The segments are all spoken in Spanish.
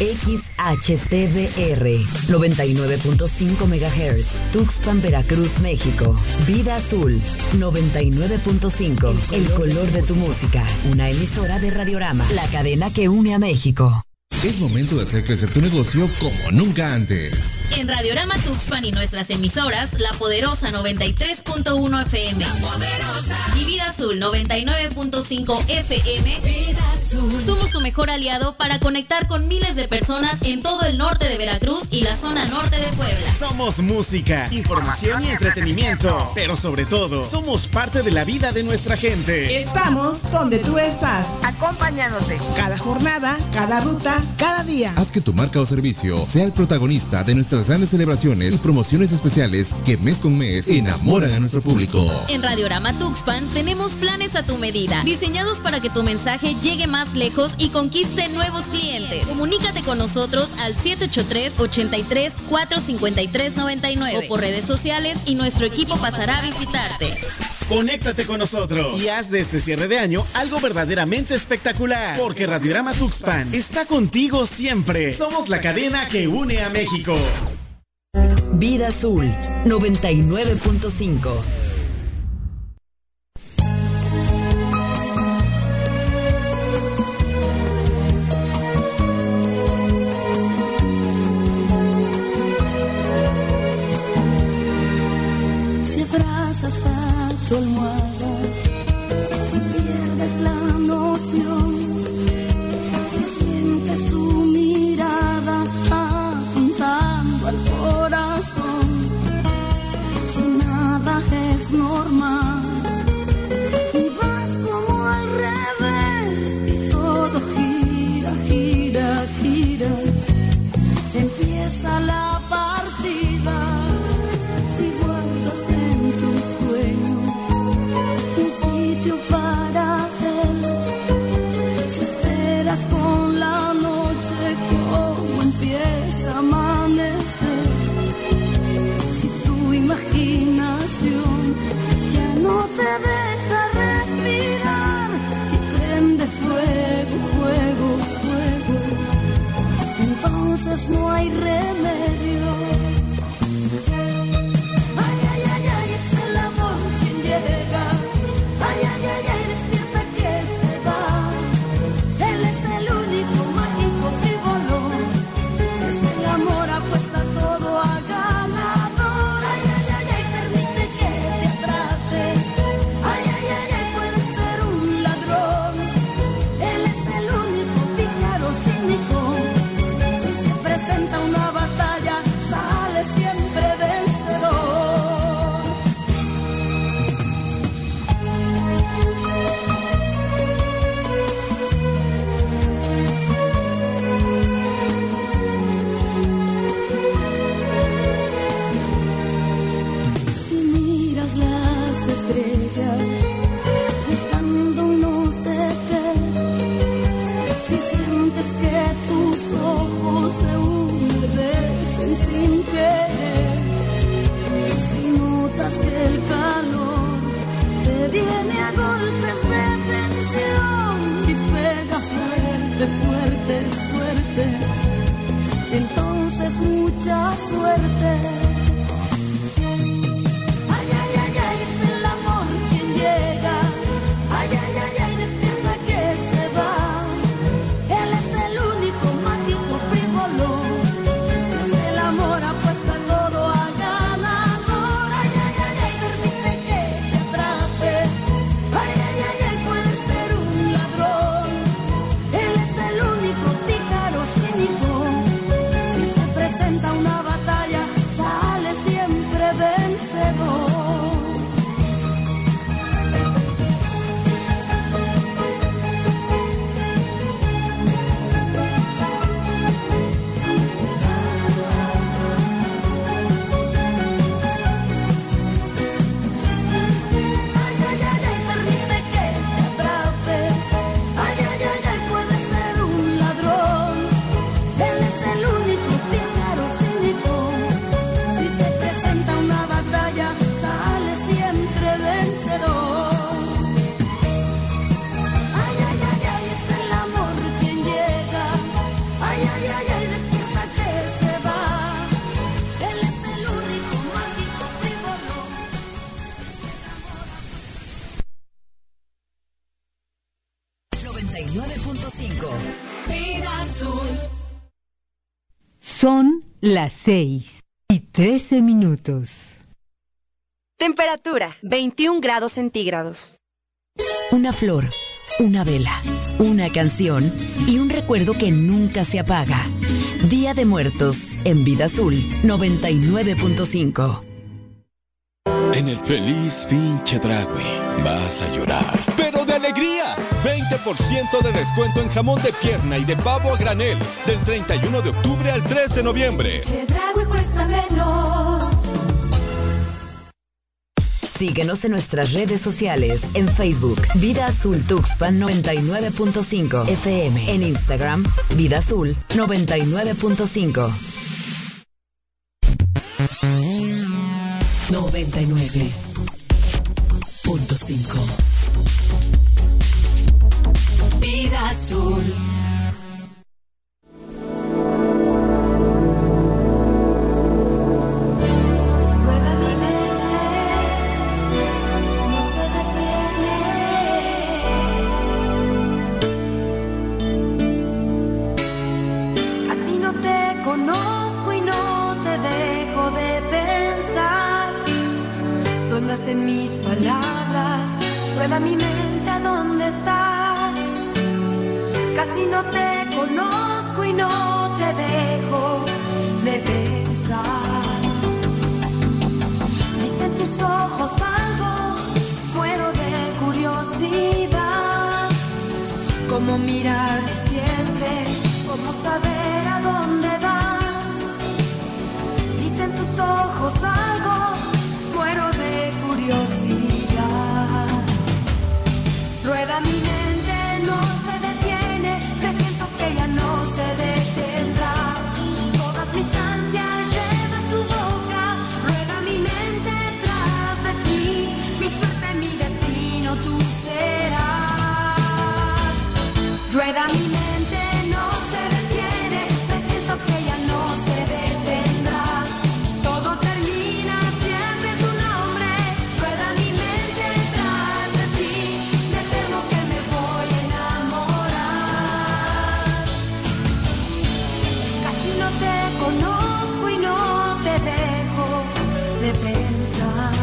XHTBR 99.5 MHz, Tuxpan, Veracruz, México. Vida Azul 99.5, el color de tu música. Una emisora de Radiorama, la cadena que une a México. Es momento de hacer crecer tu negocio como nunca antes. En Radiorama Tuxpan y nuestras emisoras, La Poderosa 93.1 FM. La Poderosa. Y Vida Azul 99.5 FM. Vida Azul. Somos su mejor aliado para conectar con miles de personas en todo el norte de Veracruz y la zona norte de Puebla. Somos música, información y entretenimiento. Pero sobre todo, somos parte de la vida de nuestra gente. Estamos donde tú estás, acompañándote. Cada jornada, cada ruta, cada día. Haz que tu marca o servicio sea el protagonista de nuestras grandes celebraciones y promociones especiales que mes con mes enamoran a nuestro público. En Radiorama Tuxpan tenemos planes a tu medida, diseñados para que tu mensaje llegue más lejos y conquiste nuevos clientes. Comunícate con nosotros al 783-83-453-99 o por redes sociales y nuestro equipo pasará a visitarte. Conéctate con nosotros y haz de este cierre de año algo verdaderamente espectacular, porque Radiorama Tuxpan está contigo siempre. Somos la cadena que une a México. Vida Azul 99.5. Tu almohada, si pierdes la noción, si sientes su mirada apuntando al corazón, si nada es normal y vas como al revés y todo gira, gira, gira, empieza la partida. Si guardas en tus sueños para él, si esperas con la noche como empieza a amanecer, si tu imaginación ya no te deja respirar y prende fuego, fuego, fuego, entonces no hay remedio. Ay, ay, ay, ay, es el amor quien llega. Ay, ay, ay, ay, despierta que se va. Él es el único mágico frívolo. Es el amor apuesta todo a ganador. Ay, ay, ay, ay, permite que te atrape. Ay, ay, ay, ay, puede ser un ladrón. Él es el único pícaro cínico. Si se presenta una batalla, sale siempre vencedor. Si miras las estrellas buscando no sé qué, si sientes que tus ojos se humedecen sin querer, si notas que el calor te viene a golpes de tensión y pega fuerte, fuerte, fuerte, entonces mucha suerte. Ay, ay, ay, ay, es el amor quien llega. Ay, ay, ay, ay, despierta que se va. Él es el único mágico frívolo. Es el amor apuesta todo a ganador. Ay, ay, ay, ay, permite que te atrape. Ay, ay, ay, ay, puede ser un ladrón. Él es el único pícaro cínico. Si se presenta una batalla, Azul. Son las 6:13. Temperatura 21 grados centígrados. Una flor, una vela, una canción y un recuerdo que nunca se apaga. Día de Muertos en Vida Azul 99.5. En el feliz fin Chedraui vas a llorar, pero de alegría. 20% de descuento en jamón de pierna y de pavo a granel del 31 de octubre al 3 de noviembre. Chedraui cuesta menos. Síguenos en nuestras redes sociales. En Facebook, Vida Azul Tuxpan 99.5 FM. En Instagram, Vida Azul 99.5. 99.5. Vida Azul. En mis palabras, rueda mi mente a dónde estás. Casi no te conozco y no te dejo de pensar. Dicen tus ojos algo, muero de curiosidad. Cómo mirarte siempre, cómo saber a dónde vas. Dicen tus ojos algo, muero de curiosidad. Rueda mi mente, no se detiene, presiento que ya no se detendrá. Todas mis ansias lleva tu boca, rueda mi mente tras de ti. Mi suerte, mi destino, tú serás. Rueda mi mente, no se detiene, presiento que ya no se detendrá. Todo termina siempre en tu nombre, rueda mi mente tras de ti. Me temo que me voy a enamorar. Casi no te conozco y no te dejo de pensar.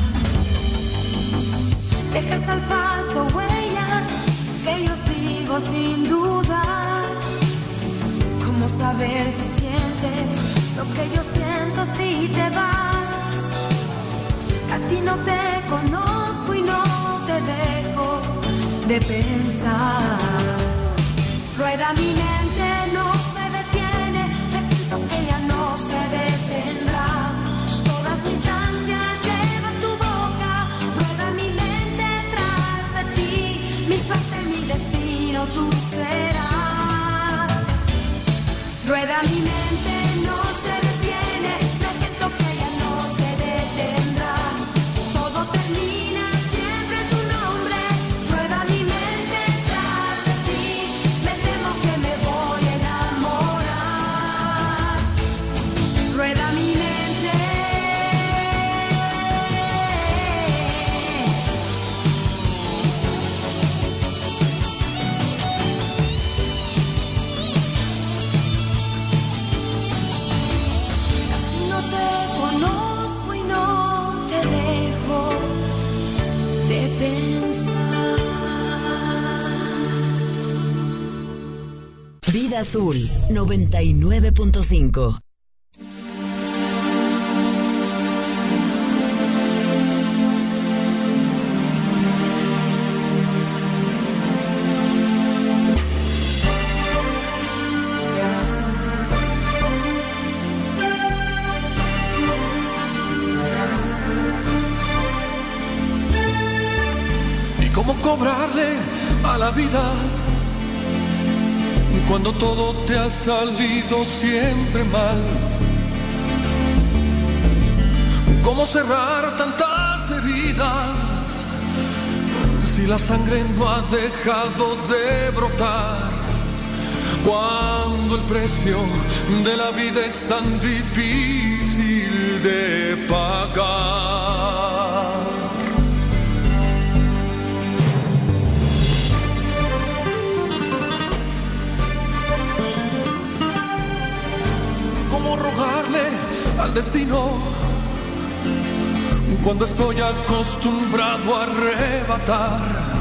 Dejas al paso huellas que yo sigo sin dudar. ¿Cómo saber si sientes lo que yo siento si te vas? Casi no te conozco y no te dejo de pensar. Rueda mi mente, no se detiene, presiento que ya no se detendrá. Todas mis ansias lleva tu boca, rueda mi mente tras de ti. Mi suerte, mi destino, tú serás. Rueda mi mente, no se detiene, presiento que ya no se detendrá. Todo termina siempre en tu nombre, rueda mi mente tras de ti. Me temo que me voy a enamorar. Rueda mi mente. Casi no te conozco y no te dejo de pensar. Vida Azul 99.5. ¿Y cómo cobrarle a la vida cuando todo te ha salido siempre mal? ¿Cómo cerrar tantas heridas si la sangre no ha dejado de brotar? Cuando el precio de la vida es tan difícil de pagar. cómo rogarle al destino cuando estoy acostumbrado a arrebatar.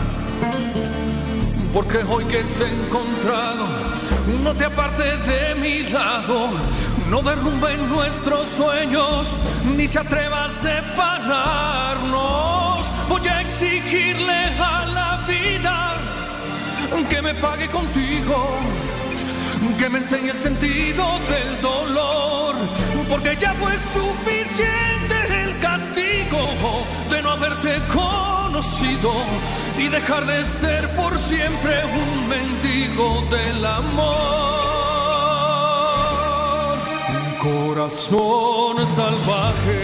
Porque hoy que te he encontrado, no te apartes de mi lado, no derrumben nuestros sueños, ni se atreva a separarnos. Voy a exigirle a la vida que me pague contigo, que me enseñe el sentido del dolor, porque ya fue suficiente el castigo de no haberte conocido y dejar de ser por siempre un mendigo del amor. Un corazón salvaje.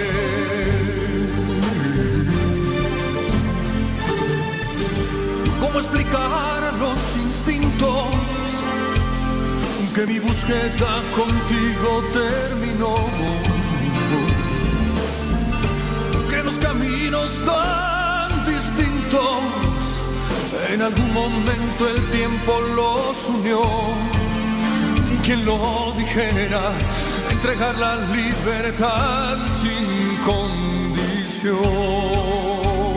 ¿Cómo explicar a los instintos que mi búsqueda contigo terminó? Que los caminos tan distintos en algún momento el tiempo los unió. ¿Quién lo dijera? Entregar la libertad sin condición.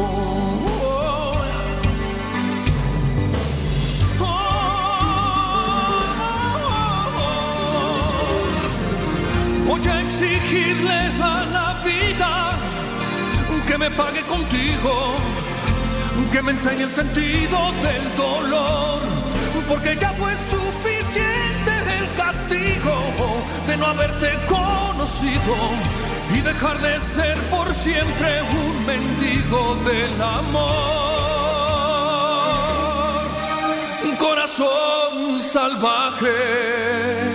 Voy a exigirle a la vida que me pague contigo, que me enseñe el sentido del dolor, porque ya fue suficiente el castigo de no haberte conocido y dejar de ser por siempre un mendigo del amor. Un corazón salvaje.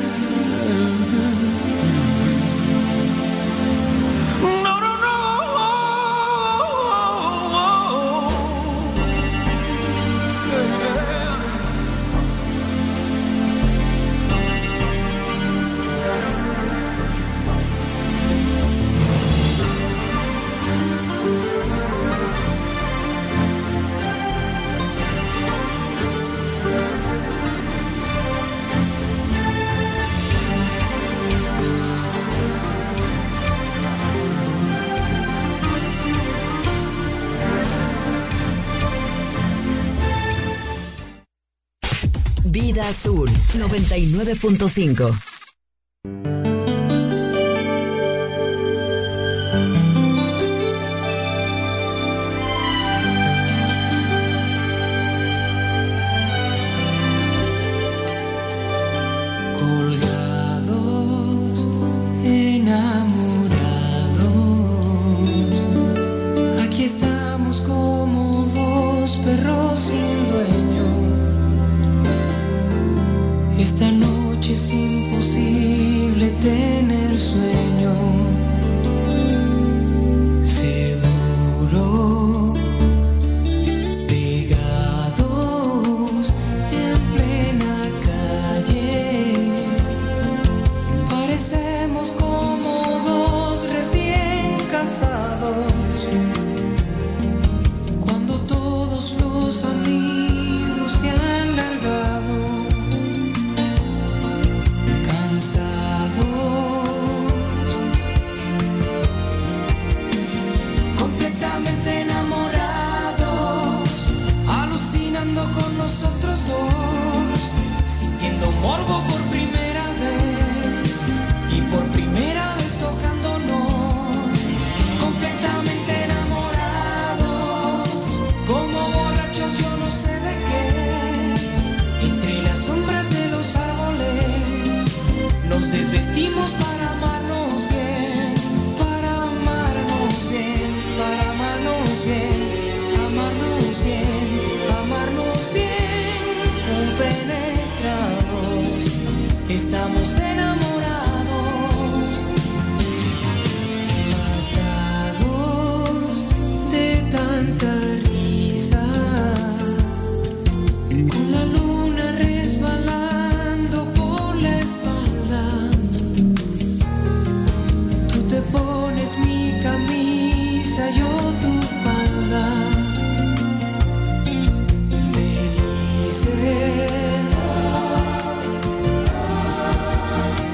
Vida Azul 99.5. Esta noche es imposible tener sueño, seguro, pegados en plena calle, parecemos como dos recién casados, cuando todos los amigos se han largado. Completamente enamorados, alucinando con nosotros dos, sintiendo morbo por primera vez y por primera vez tocándonos. Completamente enamorados, como borrachos yo no sé de qué, entre las sombras de los árboles nos desvestimos para amarnos bien, para amarnos bien, para amarnos bien, amarnos bien, amarnos bien, compenetrados, estamos enamorados, matados de tanta risa, con la luna resbalando por la espalda. Tú te pones mi camisa, yo tu falda. Felices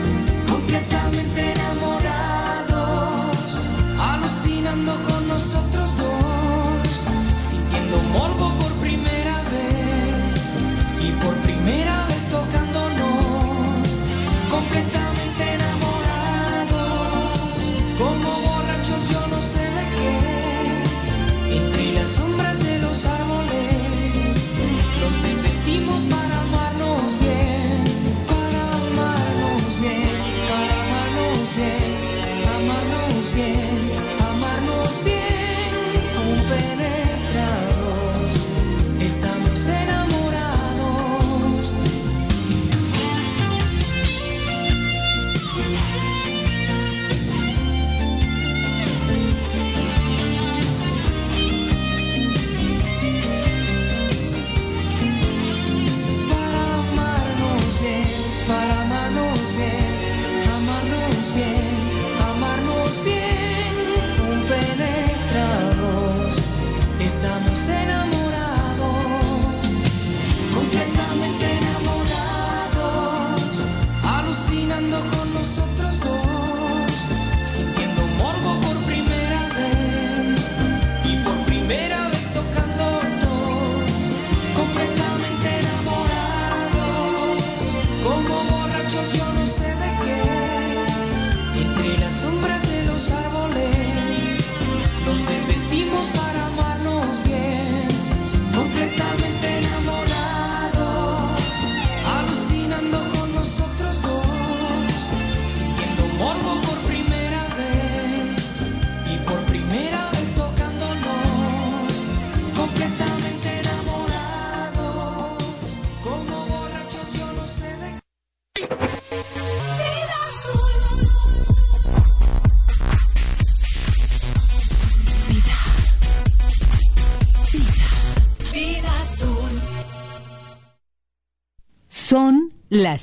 alucinando con nosotros dos, sintiendo morbo por primera vez y por primera vez tocándonos, completamente enamorados, como borrachos yo no sé de qué, entre las sombras de los árboles, nos desvestimos para amarnos bien, completamente enamorados, alucinando con nosotros dos, sintiendo morbo por primera vez y por primera vez tocándonos, completamente enamorados, como borrachos yo no sé de qué. Vida azul. Vida azul. Son las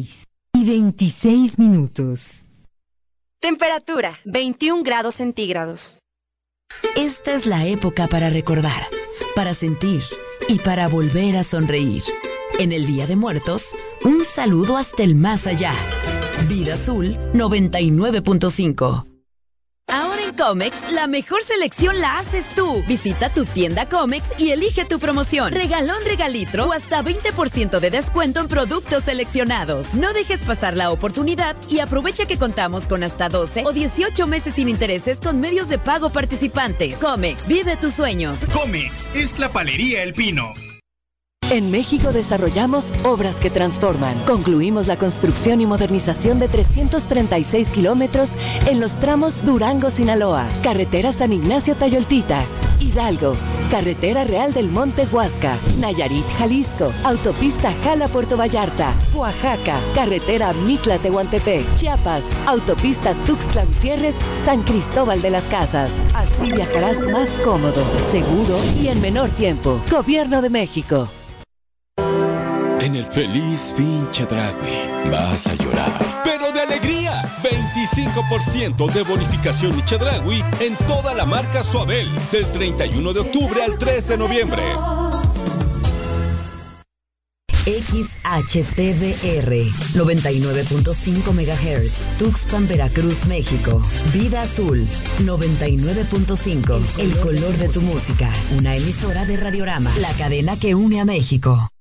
6:26. Temperatura, 21 grados centígrados. Esta es la época para recordar, para sentir y para volver a sonreír. En el Día de Muertos, un saludo hasta el más allá. Vida Azul 99.5. Ahora en Comex, la mejor selección la haces tú. Visita tu tienda Comex y elige tu promoción. Regalón regalitro o hasta 20% de descuento en productos seleccionados. No dejes pasar la oportunidad y aprovecha que contamos con hasta 12 o 18 meses sin intereses con medios de pago participantes. Comex, vive tus sueños. Comex es la Palería El Pino. En México desarrollamos obras que transforman. Concluimos la construcción y modernización de 336 kilómetros en los tramos Durango-Sinaloa, carretera San Ignacio-Tayoltita, Hidalgo, carretera Real del Monte Huasca, Nayarit-Jalisco, autopista Jala-Puerto Vallarta, Oaxaca, carretera Mitla-Tehuantepec, Chiapas, autopista Tuxtla-Gutiérrez, San Cristóbal de las Casas. Así viajarás más cómodo, seguro y en menor tiempo. Gobierno de México. En el feliz fin Chedraui vas a llorar, pero de alegría. 25% de bonificación y Chedraui en toda la marca Suabel, del 31 de octubre al 13 de noviembre. XHTBR 99.5 MHz, Tuxpan, Veracruz, México. Vida Azul 99.5, el color de tu música. Una emisora de Radiorama, la cadena que une a México.